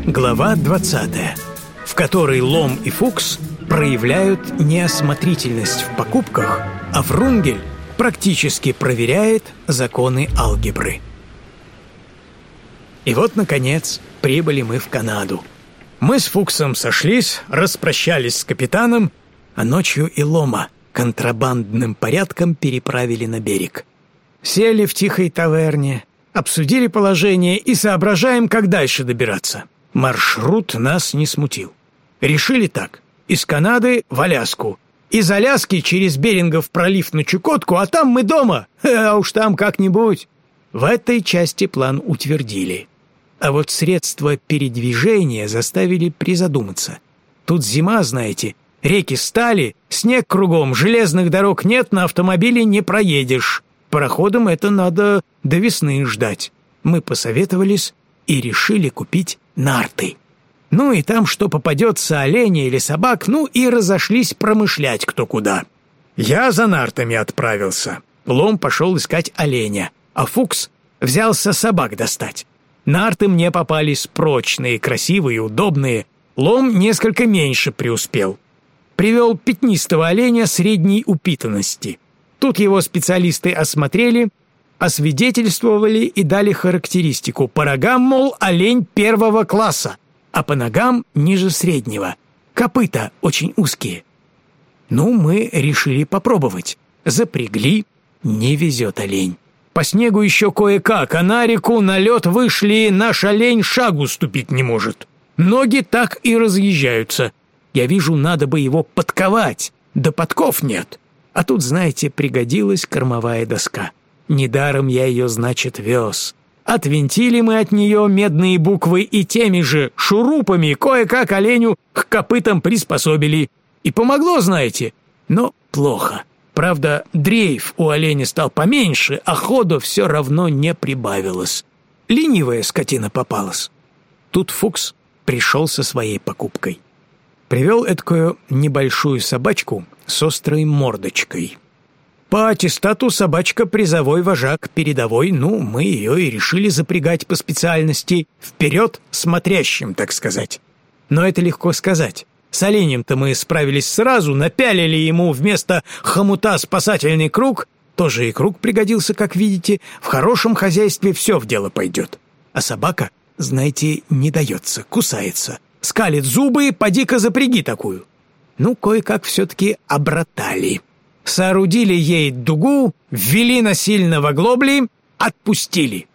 Глава 20, в которой Лом и Фукс проявляют неосмотрительность в покупках, а Врунгель практически проверяет законы алгебры. И вот, наконец, прибыли мы в Канаду. Мы с Фуксом сошлись, распрощались с капитаном, а ночью и Лома контрабандным порядком переправили на берег. Сели в тихой таверне, обсудили положение и соображаем, как дальше добираться. Маршрут нас не смутил. Решили так: из Канады в Аляску, из Аляски через Берингов пролив на Чукотку, а там мы дома, а уж там как-нибудь. В этой части план утвердили. А вот средства передвижения заставили призадуматься. Тут зима, знаете, реки стали, снег кругом, железных дорог нет, на автомобиле не проедешь. Пароходам это надо до весны ждать. Мы посоветовались и решили купить нарты. Ну и там, что попадется, оленя или собак, ну и разошлись промышлять кто куда. Я за нартами отправился. Лом пошел искать оленя, а Фукс взялся собак достать. Нарты мне попались прочные, красивые, удобные. Лом несколько меньше преуспел. Привел пятнистого оленя средней упитанности. Тут его специалисты осмотрели, освидетельствовали и дали характеристику. По рогам, мол, олень первого класса, а по ногам ниже среднего. Копыта очень узкие. Ну, мы решили попробовать. Запрягли, не везет олень. По снегу еще кое-как, а на реку на лед вышли, наш олень шагу ступить не может. Ноги так и разъезжаются. Я вижу, надо бы его подковать, да подков нет. А тут, знаете, пригодилась кормовая доска. Недаром я ее, значит, вез. Отвинтили мы от нее медные буквы и теми же шурупами кое-как оленю к копытам приспособили. И помогло, знаете, но плохо. Правда, дрейф у оленя стал поменьше, а ходу все равно не прибавилось. Ленивая скотина попалась. Тут Фукс пришел со своей покупкой. Привел эдакую небольшую собачку с острой мордочкой. По аттестату собачка призовой вожак передовой, ну, мы ее и решили запрягать по специальности вперед смотрящим, так сказать. Но это легко сказать. С оленем-то мы справились сразу, напялили ему вместо хомута спасательный круг, тоже и круг пригодился, как видите, в хорошем хозяйстве все в дело пойдет. А собака, знаете, не дается, кусается, скалит зубы, поди-ка запряги такую. Ну, кое-как все-таки обратали. Соорудили ей дугу, ввели насильно в оглобли, отпустили.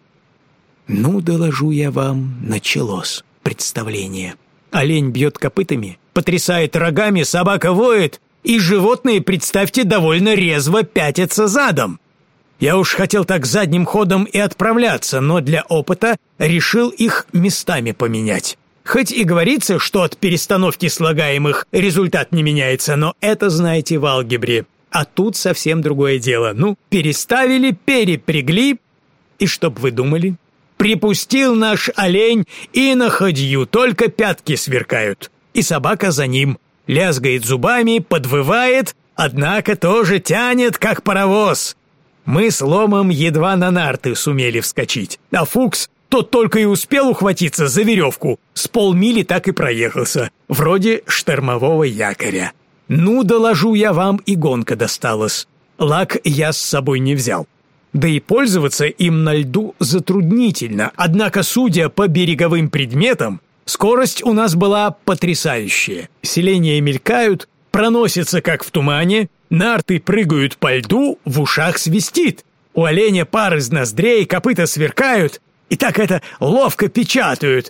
Ну, доложу я вам, началось представление. Олень бьет копытами, потрясает рогами, собака воет, и животные, представьте, довольно резво пятятся задом. Я уж хотел так задним ходом и отправляться, но для опыта решил их местами поменять. Хоть и говорится, что от перестановки слагаемых результат не меняется, но это, знаете, в алгебре. А тут совсем другое дело. Ну, переставили, перепрягли, и чтоб вы думали, припустил наш олень и на ходью, только пятки сверкают. И собака за ним, лязгает зубами, подвывает, однако тоже тянет, как паровоз. Мы с Ломом едва на нарты сумели вскочить, а Фукс тот только и успел ухватиться за веревку, с полмили так и проехался, вроде штормового якоря. Ну, доложу я вам, и гонка досталась. Лак я с собой не взял. Да и пользоваться им на льду затруднительно, однако, судя по береговым предметам, скорость у нас была потрясающая. Селения мелькают, проносятся как в тумане, нарты прыгают по льду, в ушах свистит. У оленя пар из ноздрей, копыта сверкают, и так это ловко печатают.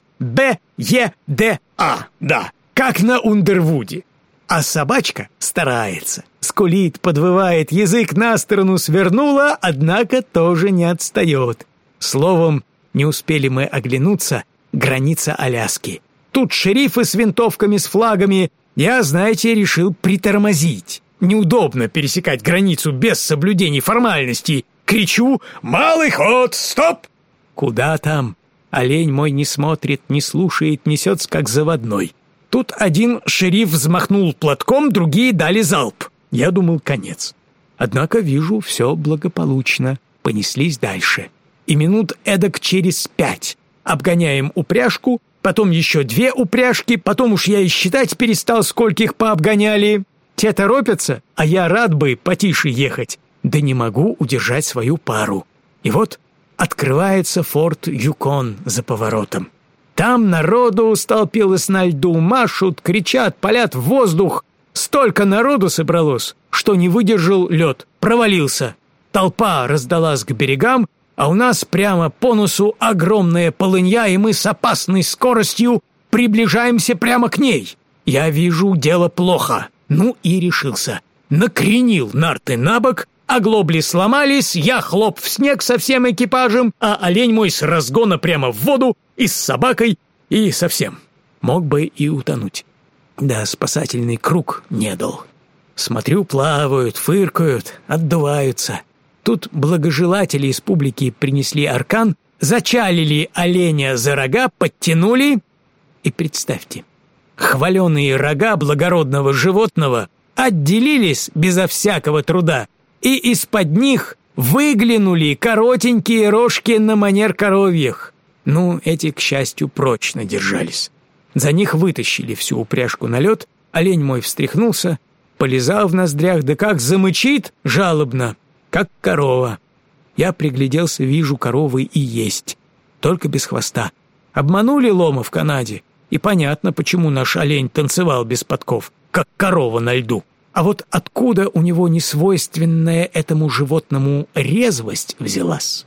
Б-Е-Д-А, да, как на Ундервуде. А собачка старается, скулит, подвывает, язык на сторону свернула, однако тоже не отстает. Словом, не успели мы оглянуться, граница Аляски. Тут шерифы с винтовками, с флагами. Я, знаете, решил притормозить. Неудобно пересекать границу без соблюдений формальностей. Кричу: «Малый ход! Стоп!» Куда там? Олень мой не смотрит, не слушает, несется как заводной. Тут один шериф взмахнул платком, другие дали залп. Я думал, конец. Однако вижу, все благополучно. Понеслись дальше. И минут эдак через 5 обгоняем упряжку, потом еще 2 упряжки, потом уж я и считать перестал, скольких пообгоняли. Те торопятся, а я рад бы потише ехать, да не могу удержать свою пару. И вот открывается форт Юкон за поворотом. Там народу столпилось на льду, машут, кричат, палят в воздух. Столько народу собралось, что не выдержал лед, провалился. Толпа раздалась к берегам, а у нас прямо по носу огромная полынья, и мы с опасной скоростью приближаемся прямо к ней. Я вижу, дело плохо. Ну и решился. Накренил нарты на бок, оглобли сломались, я хлоп в снег со всем экипажем, а олень мой с разгона прямо в воду и с собакой, и совсем. Мог бы и утонуть. Да спасательный круг не дал. Смотрю, плавают, фыркают, отдуваются. Тут благожелатели из публики принесли аркан, зачалили оленя за рога, подтянули. И представьте, хваленые рога благородного животного отделились безо всякого труда, и из-под них выглянули коротенькие рожки на манер коровьих. Ну, эти, к счастью, прочно держались. За них вытащили всю упряжку на лед, олень мой встряхнулся, полизал в ноздрях, да как замычит жалобно, как корова. Я пригляделся, вижу, коровы и есть, только без хвоста. Обманули лома в Канаде, и понятно, почему наш олень танцевал без подков, как корова на льду. А вот откуда у него несвойственная этому животному резвость взялась,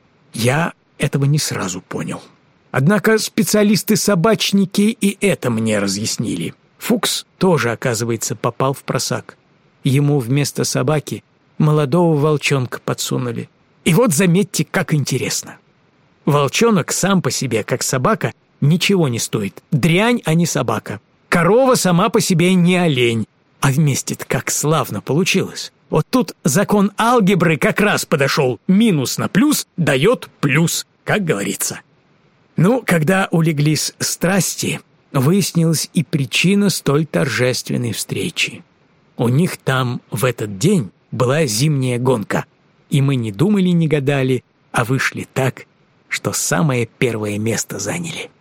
я этого не сразу понял. Однако специалисты-собачники и это мне разъяснили. Фукс тоже, оказывается, попал в просак. Ему вместо собаки молодого волчонка подсунули. И вот заметьте, как интересно. Волчонок сам по себе, как собака, ничего не стоит. Дрянь, а не собака. Корова сама по себе не олень. А вместе-то как славно получилось. Вот тут закон алгебры как раз подошел. Минус на плюс дает плюс, как говорится. Ну, когда улеглись страсти, выяснилась и причина столь торжественной встречи. У них там в этот день была зимняя гонка, и мы не думали, не гадали, а вышли так, что самое первое место заняли.